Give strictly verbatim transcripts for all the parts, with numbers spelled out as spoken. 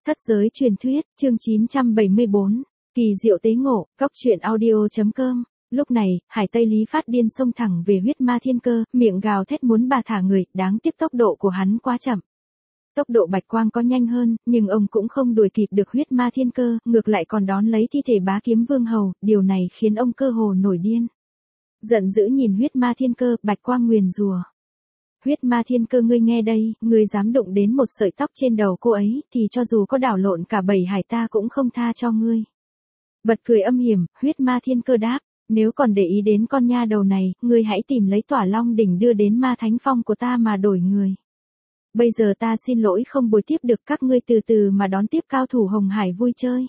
Thất giới truyền thuyết, chương chín trăm bảy mươi bốn, kỳ diệu tế ngộ, cốc truyện audio.com. Lúc này, Hải Tây Lý phát điên xông thẳng về huyết ma thiên cơ, miệng gào thét muốn bà thả người, đáng tiếc tốc độ của hắn quá chậm. Tốc độ bạch quang có nhanh hơn, nhưng ông cũng không đuổi kịp được huyết ma thiên cơ, ngược lại còn đón lấy thi thể bá kiếm vương hầu, điều này khiến ông cơ hồ nổi điên. Giận dữ nhìn huyết ma thiên cơ, bạch quang nguyền rủa. Huyết ma thiên cơ, ngươi nghe đây, ngươi dám đụng đến một sợi tóc trên đầu cô ấy, thì cho dù có đảo lộn cả bảy hải ta cũng không tha cho ngươi. Bật cười âm hiểm, huyết ma thiên cơ đáp, nếu còn để ý đến con nha đầu này, ngươi hãy tìm lấy Tỏa Long đỉnh đưa đến ma thánh phong của ta mà đổi người. Bây giờ ta xin lỗi không bồi tiếp được các ngươi, từ từ mà đón tiếp cao thủ Hồng Hải vui chơi.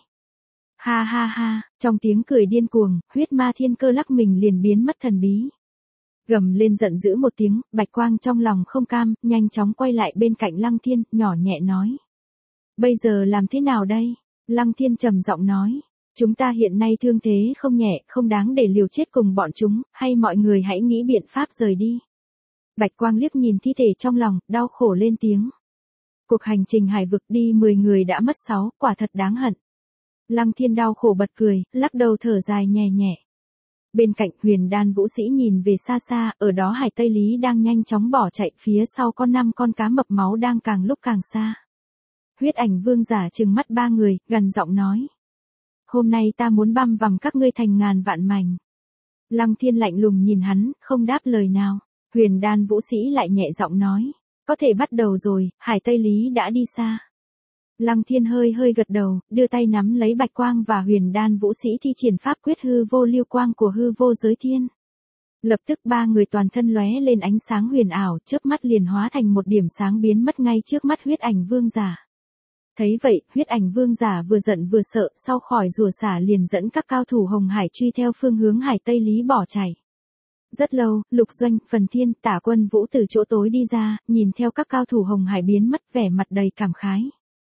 Ha ha ha, trong tiếng cười điên cuồng, huyết ma thiên cơ lắc mình liền biến mất thần bí. Gầm lên giận dữ một tiếng, bạch quang trong lòng không cam, nhanh chóng quay lại bên cạnh Lăng Thiên, nhỏ nhẹ nói. Bây giờ làm thế nào đây? Lăng Thiên trầm giọng nói. Chúng ta hiện nay thương thế không nhẹ, không đáng để liều chết cùng bọn chúng, hay mọi người hãy nghĩ biện pháp rời đi. Bạch quang liếc nhìn thi thể trong lòng, đau khổ lên tiếng. Cuộc hành trình hải vực đi mười người đã mất sáu, quả thật đáng hận. Lăng Thiên đau khổ bật cười, lắc đầu thở dài nhẹ nhẹ. Bên cạnh Huyền Đan vũ sĩ nhìn về xa xa, ở đó Hải Tây Lý đang nhanh chóng bỏ chạy, phía sau có năm con cá mập máu đang càng lúc càng xa. Huyết ảnh vương giả trừng mắt ba người, gần giọng nói. Hôm nay ta muốn băm vằm các ngươi thành ngàn vạn mảnh. Lăng Thiên lạnh lùng nhìn hắn, không đáp lời nào. Huyền Đan vũ sĩ lại nhẹ giọng nói. Có thể bắt đầu rồi, Hải Tây Lý đã đi xa. Lăng Thiên hơi hơi gật đầu, đưa tay nắm lấy bạch quang và Huyền Đan vũ sĩ thi triển pháp quyết hư vô lưu quang của hư vô giới thiên. Lập tức ba người toàn thân lóe lên ánh sáng huyền ảo, chớp mắt liền hóa thành một điểm sáng biến mất ngay trước mắt huyết ảnh vương giả. Thấy vậy, huyết ảnh vương giả vừa giận vừa sợ, sau khỏi rùa xả liền dẫn các cao thủ Hồng Hải truy theo phương hướng Hải Tây Lý bỏ chạy. Rất lâu, Lục Doanh, Phần Thiên, Tả Quân Vũ từ chỗ tối đi ra, nhìn theo các cao thủ Hồng Hải biến mất, vẻ mặt đầy cảm khái.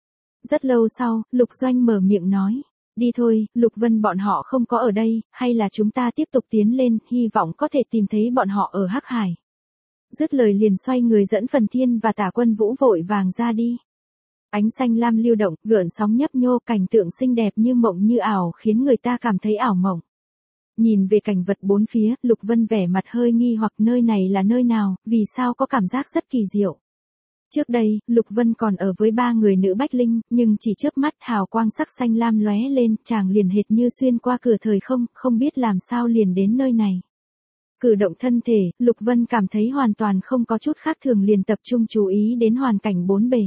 Rất lâu sau, Lục Doanh mở miệng nói, đi thôi, Lục Vân bọn họ không có ở đây, hay là chúng ta tiếp tục tiến lên, hy vọng có thể tìm thấy bọn họ ở Hắc Hải. Dứt lời liền xoay người dẫn Phần Thiên và Tả Quân Vũ vội vàng ra đi. Ánh xanh lam lưu động, gợn sóng nhấp nhô, cảnh tượng xinh đẹp như mộng như ảo khiến người ta cảm thấy ảo mộng. Nhìn về cảnh vật bốn phía, Lục Vân vẻ mặt hơi nghi hoặc nơi này là nơi nào, vì sao có cảm giác rất kỳ diệu. Trước đây, Lục Vân còn ở với ba người nữ bách linh, nhưng chỉ chớp mắt hào quang sắc xanh lam lóe lên, chàng liền hệt như xuyên qua cửa thời không, không biết làm sao liền đến nơi này. Cử động thân thể, Lục Vân cảm thấy hoàn toàn không có chút khác thường, liền tập trung chú ý đến hoàn cảnh bốn bề.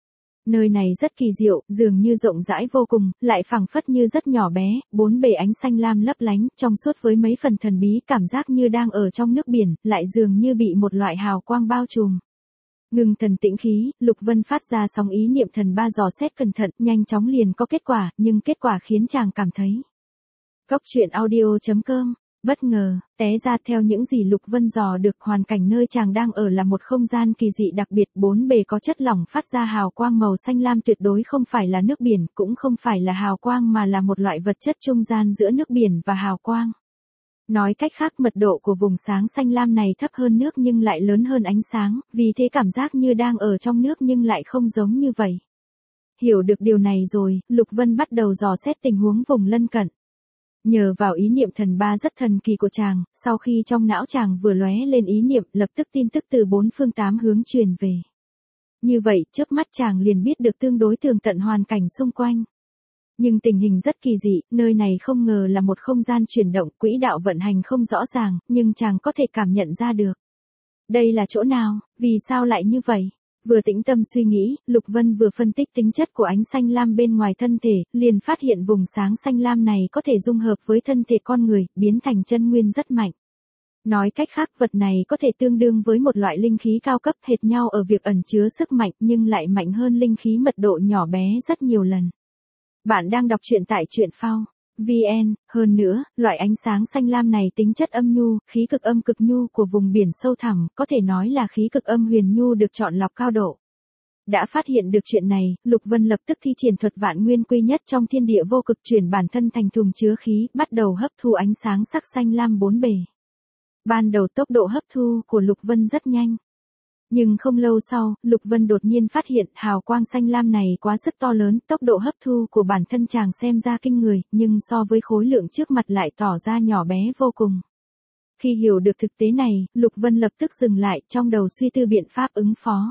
Nơi này rất kỳ diệu, dường như rộng rãi vô cùng, lại phẳng phất như rất nhỏ bé, bốn bề ánh xanh lam lấp lánh, trong suốt với mấy phần thần bí, cảm giác như đang ở trong nước biển, lại dường như bị một loại hào quang bao trùm. Ngừng thần tĩnh khí, Lục Vân phát ra sóng ý niệm thần ba dò xét cẩn thận, nhanh chóng liền có kết quả, nhưng kết quả khiến chàng cảm thấy. Cốc truyện audio.com, bất ngờ, té ra theo những gì Lục Vân dò được, hoàn cảnh nơi chàng đang ở là một không gian kỳ dị đặc biệt, bốn bề có chất lỏng phát ra hào quang màu xanh lam, tuyệt đối không phải là nước biển, cũng không phải là hào quang mà là một loại vật chất trung gian giữa nước biển và hào quang. Nói cách khác, mật độ của vùng sáng xanh lam này thấp hơn nước nhưng lại lớn hơn ánh sáng, vì thế cảm giác như đang ở trong nước nhưng lại không giống như vậy. Hiểu được điều này rồi, Lục Vân bắt đầu dò xét tình huống vùng lân cận. Nhờ vào ý niệm thần ba rất thần kỳ của chàng, sau khi trong não chàng vừa lóe lên ý niệm, lập tức tin tức từ bốn phương tám hướng truyền về. Như vậy, chớp mắt chàng liền biết được tương đối tường tận hoàn cảnh xung quanh. Nhưng tình hình rất kỳ dị, nơi này không ngờ là một không gian chuyển động, quỹ đạo vận hành không rõ ràng, nhưng chàng có thể cảm nhận ra được. Đây là chỗ nào, vì sao lại như vậy? Vừa tĩnh tâm suy nghĩ, Lục Vân vừa phân tích tính chất của ánh xanh lam bên ngoài thân thể, liền phát hiện vùng sáng xanh lam này có thể dung hợp với thân thể con người, biến thành chân nguyên rất mạnh. Nói cách khác, vật này có thể tương đương với một loại linh khí cao cấp, hệt nhau ở việc ẩn chứa sức mạnh nhưng lại mạnh hơn linh khí mật độ nhỏ bé rất nhiều lần. Bạn đang đọc truyện tại truyện phao chấm vn, hơn nữa, loại ánh sáng xanh lam này tính chất âm nhu, khí cực âm cực nhu của vùng biển sâu thẳm, có thể nói là khí cực âm huyền nhu được chọn lọc cao độ. Đã phát hiện được chuyện này, Lục Vân lập tức thi triển thuật vạn nguyên quy nhất trong thiên địa vô cực, chuyển bản thân thành thùng chứa khí, bắt đầu hấp thu ánh sáng sắc xanh lam bốn bề. Ban đầu tốc độ hấp thu của Lục Vân rất nhanh. Nhưng không lâu sau, Lục Vân đột nhiên phát hiện hào quang xanh lam này quá sức to lớn, tốc độ hấp thu của bản thân chàng xem ra kinh người, nhưng so với khối lượng trước mặt lại tỏ ra nhỏ bé vô cùng. Khi hiểu được thực tế này, Lục Vân lập tức dừng lại, trong đầu suy tư biện pháp ứng phó.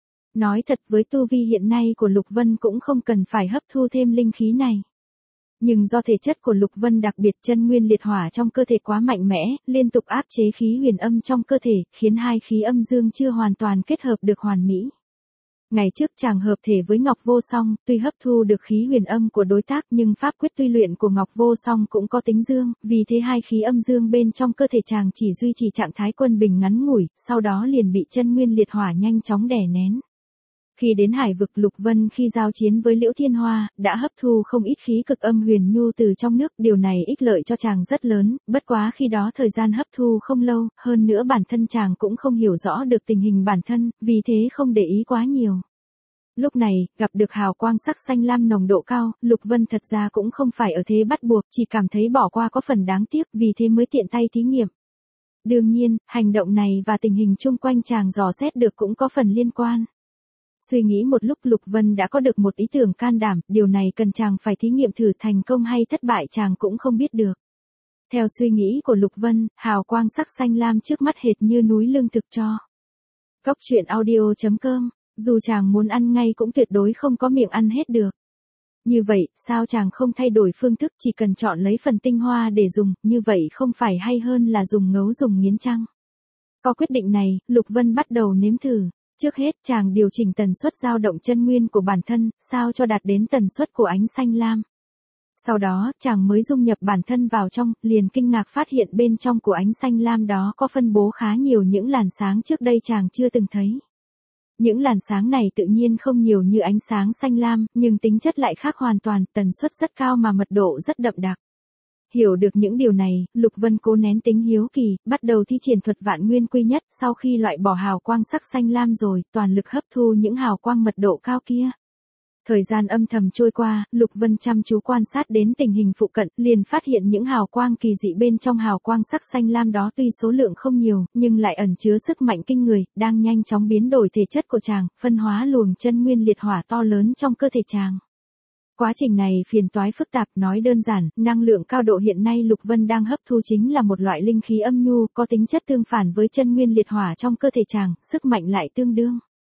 Nói thật, với tu vi hiện nay của Lục Vân cũng không cần phải hấp thu thêm linh khí này. Nhưng do thể chất của Lục Vân đặc biệt, chân nguyên liệt hỏa trong cơ thể quá mạnh mẽ, liên tục áp chế khí huyền âm trong cơ thể, khiến hai khí âm dương chưa hoàn toàn kết hợp được hoàn mỹ. Ngày trước chàng hợp thể với Ngọc Vô Song, tuy hấp thu được khí huyền âm của đối tác nhưng pháp quyết tuy luyện của Ngọc Vô Song cũng có tính dương, vì thế hai khí âm dương bên trong cơ thể chàng chỉ duy trì trạng thái quân bình ngắn ngủi, sau đó liền bị chân nguyên liệt hỏa nhanh chóng đè nén. Khi đến hải vực, Lục Vân khi giao chiến với Liễu Thiên Hoa, đã hấp thu không ít khí cực âm huyền nhu từ trong nước, điều này ích lợi cho chàng rất lớn, bất quá khi đó thời gian hấp thu không lâu, hơn nữa bản thân chàng cũng không hiểu rõ được tình hình bản thân, vì thế không để ý quá nhiều. Lúc này, gặp được hào quang sắc xanh lam nồng độ cao, Lục Vân thật ra cũng không phải ở thế bắt buộc, chỉ cảm thấy bỏ qua có phần đáng tiếc, vì thế mới tiện tay thí nghiệm. Đương nhiên, hành động này và tình hình chung quanh chàng dò xét được cũng có phần liên quan. Suy nghĩ một lúc, Lục Vân đã có được một ý tưởng can đảm, điều này cần chàng phải thí nghiệm thử, thành công hay thất bại chàng cũng không biết được. Theo suy nghĩ của Lục Vân, hào quang sắc xanh lam trước mắt hệt như núi lương thực cho. Cốc truyện audio chấm com, dù chàng muốn ăn ngay cũng tuyệt đối không có miệng ăn hết được. Như vậy, sao chàng không thay đổi phương thức, chỉ cần chọn lấy phần tinh hoa để dùng, như vậy không phải hay hơn là dùng ngấu dùng nghiến chăng? Có quyết định này, Lục Vân bắt đầu nếm thử. Trước hết, chàng điều chỉnh tần suất dao động chân nguyên của bản thân, sao cho đạt đến tần suất của ánh xanh lam. Sau đó, chàng mới dung nhập bản thân vào trong, liền kinh ngạc phát hiện bên trong của ánh xanh lam đó có phân bố khá nhiều những làn sáng trước đây chàng chưa từng thấy. Những làn sáng này tự nhiên không nhiều như ánh sáng xanh lam, nhưng tính chất lại khác hoàn toàn, tần suất rất cao mà mật độ rất đậm đặc. Hiểu được những điều này, Lục Vân cố nén tính hiếu kỳ, bắt đầu thi triển thuật vạn nguyên quy nhất, sau khi loại bỏ hào quang sắc xanh lam rồi, toàn lực hấp thu những hào quang mật độ cao kia. Thời gian âm thầm trôi qua, Lục Vân chăm chú quan sát đến tình hình phụ cận, liền phát hiện những hào quang kỳ dị bên trong hào quang sắc xanh lam đó tuy số lượng không nhiều, nhưng lại ẩn chứa sức mạnh kinh người, đang nhanh chóng biến đổi thể chất của chàng, phân hóa luồng chân nguyên liệt hỏa to lớn trong cơ thể chàng. Quá trình này phiền toái phức tạp, nói đơn giản, năng lượng cao độ hiện nay Lục Vân đang hấp thu chính là một loại linh khí âm nhu, có tính chất tương phản với chân nguyên liệt hỏa trong cơ thể chàng, sức mạnh lại tương đương.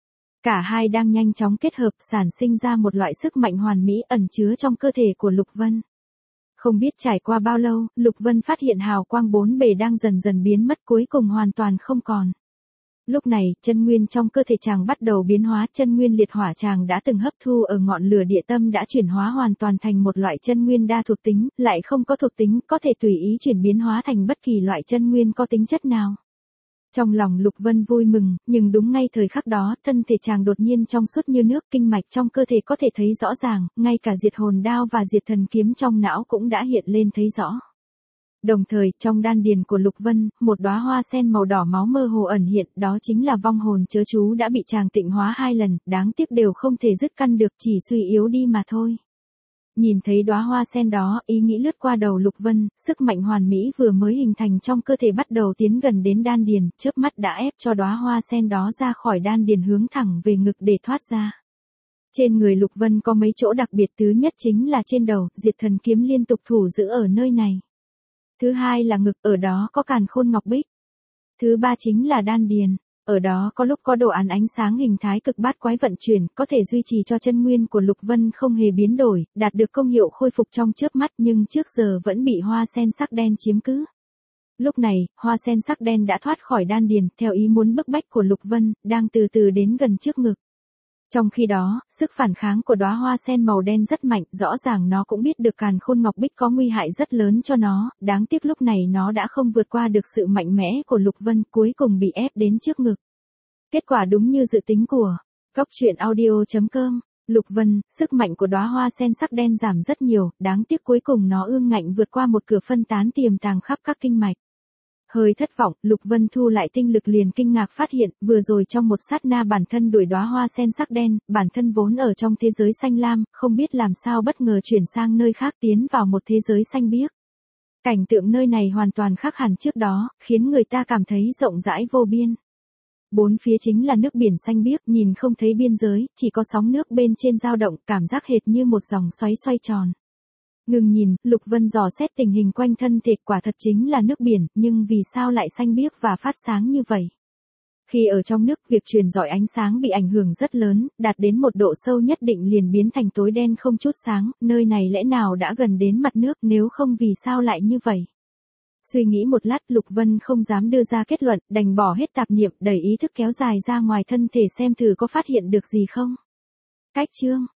Cả hai đang nhanh chóng kết hợp, sản sinh ra một loại sức mạnh hoàn mỹ ẩn chứa trong cơ thể của Lục Vân. Không biết trải qua bao lâu, Lục Vân phát hiện hào quang bốn bề đang dần dần biến mất, cuối cùng hoàn toàn không còn. Lúc này, chân nguyên trong cơ thể chàng bắt đầu biến hóa, chân nguyên liệt hỏa chàng đã từng hấp thu ở ngọn lửa địa tâm đã chuyển hóa hoàn toàn thành một loại chân nguyên đa thuộc tính, lại không có thuộc tính, có thể tùy ý chuyển biến hóa thành bất kỳ loại chân nguyên có tính chất nào. Trong lòng Lục Vân vui mừng, nhưng đúng ngay thời khắc đó, thân thể chàng đột nhiên trong suốt như nước, kinh mạch trong cơ thể có thể thấy rõ ràng, ngay cả diệt hồn đao và diệt thần kiếm trong não cũng đã hiện lên thấy rõ. Đồng thời, trong đan điền của Lục Vân, một đóa hoa sen màu đỏ máu mơ hồ ẩn hiện, đó chính là vong hồn chớ chú đã bị chàng tịnh hóa hai lần, đáng tiếc đều không thể dứt căn được, chỉ suy yếu đi mà thôi. Nhìn thấy đóa hoa sen đó, ý nghĩ lướt qua đầu Lục Vân, sức mạnh hoàn mỹ vừa mới hình thành trong cơ thể bắt đầu tiến gần đến đan điền, chớp mắt đã ép cho đóa hoa sen đó ra khỏi đan điền hướng thẳng về ngực để thoát ra. Trên người Lục Vân có mấy chỗ đặc biệt, thứ nhất chính là trên đầu, diệt thần kiếm liên tục thủ giữ ở nơi này. Thứ hai là ngực, ở đó có càn khôn ngọc bích. Thứ ba chính là đan điền, ở đó có lúc có đồ án ánh sáng hình thái cực bát quái vận chuyển, có thể duy trì cho chân nguyên của Lục Vân không hề biến đổi, đạt được công hiệu khôi phục trong chớp mắt, nhưng trước giờ vẫn bị hoa sen sắc đen chiếm cứ. Lúc này, hoa sen sắc đen đã thoát khỏi đan điền, theo ý muốn bức bách của Lục Vân, đang từ từ đến gần trước ngực. Trong khi đó, sức phản kháng của đóa hoa sen màu đen rất mạnh, rõ ràng nó cũng biết được càn khôn ngọc bích có nguy hại rất lớn cho nó, đáng tiếc lúc này nó đã không vượt qua được sự mạnh mẽ của Lục Vân, cuối cùng bị ép đến trước ngực. Kết quả đúng như dự tính của Cốc truyện audio chấm com, Lục Vân, sức mạnh của đóa hoa sen sắc đen giảm rất nhiều, đáng tiếc cuối cùng nó ương ngạnh vượt qua một cửa phân tán tiềm tàng khắp các kinh mạch. Hơi thất vọng, Lục Vân thu lại tinh lực liền kinh ngạc phát hiện, vừa rồi trong một sát na bản thân đuổi đóa hoa sen sắc đen, bản thân vốn ở trong thế giới xanh lam, không biết làm sao bất ngờ chuyển sang nơi khác tiến vào một thế giới xanh biếc. Cảnh tượng nơi này hoàn toàn khác hẳn trước đó, khiến người ta cảm thấy rộng rãi vô biên. Bốn phía chính là nước biển xanh biếc, nhìn không thấy biên giới, chỉ có sóng nước bên trên dao động, cảm giác hệt như một dòng xoáy xoay tròn. Ngừng nhìn, Lục Vân dò xét tình hình quanh thân thể, quả thật chính là nước biển, nhưng vì sao lại xanh biếc và phát sáng như vậy? Khi ở trong nước, việc truyền rọi ánh sáng bị ảnh hưởng rất lớn, đạt đến một độ sâu nhất định liền biến thành tối đen không chút sáng, nơi này lẽ nào đã gần đến mặt nước, nếu không vì sao lại như vậy? Suy nghĩ một lát, Lục Vân không dám đưa ra kết luận, đành bỏ hết tạp niệm, đẩy ý thức kéo dài ra ngoài thân thể xem thử có phát hiện được gì không. Cách chương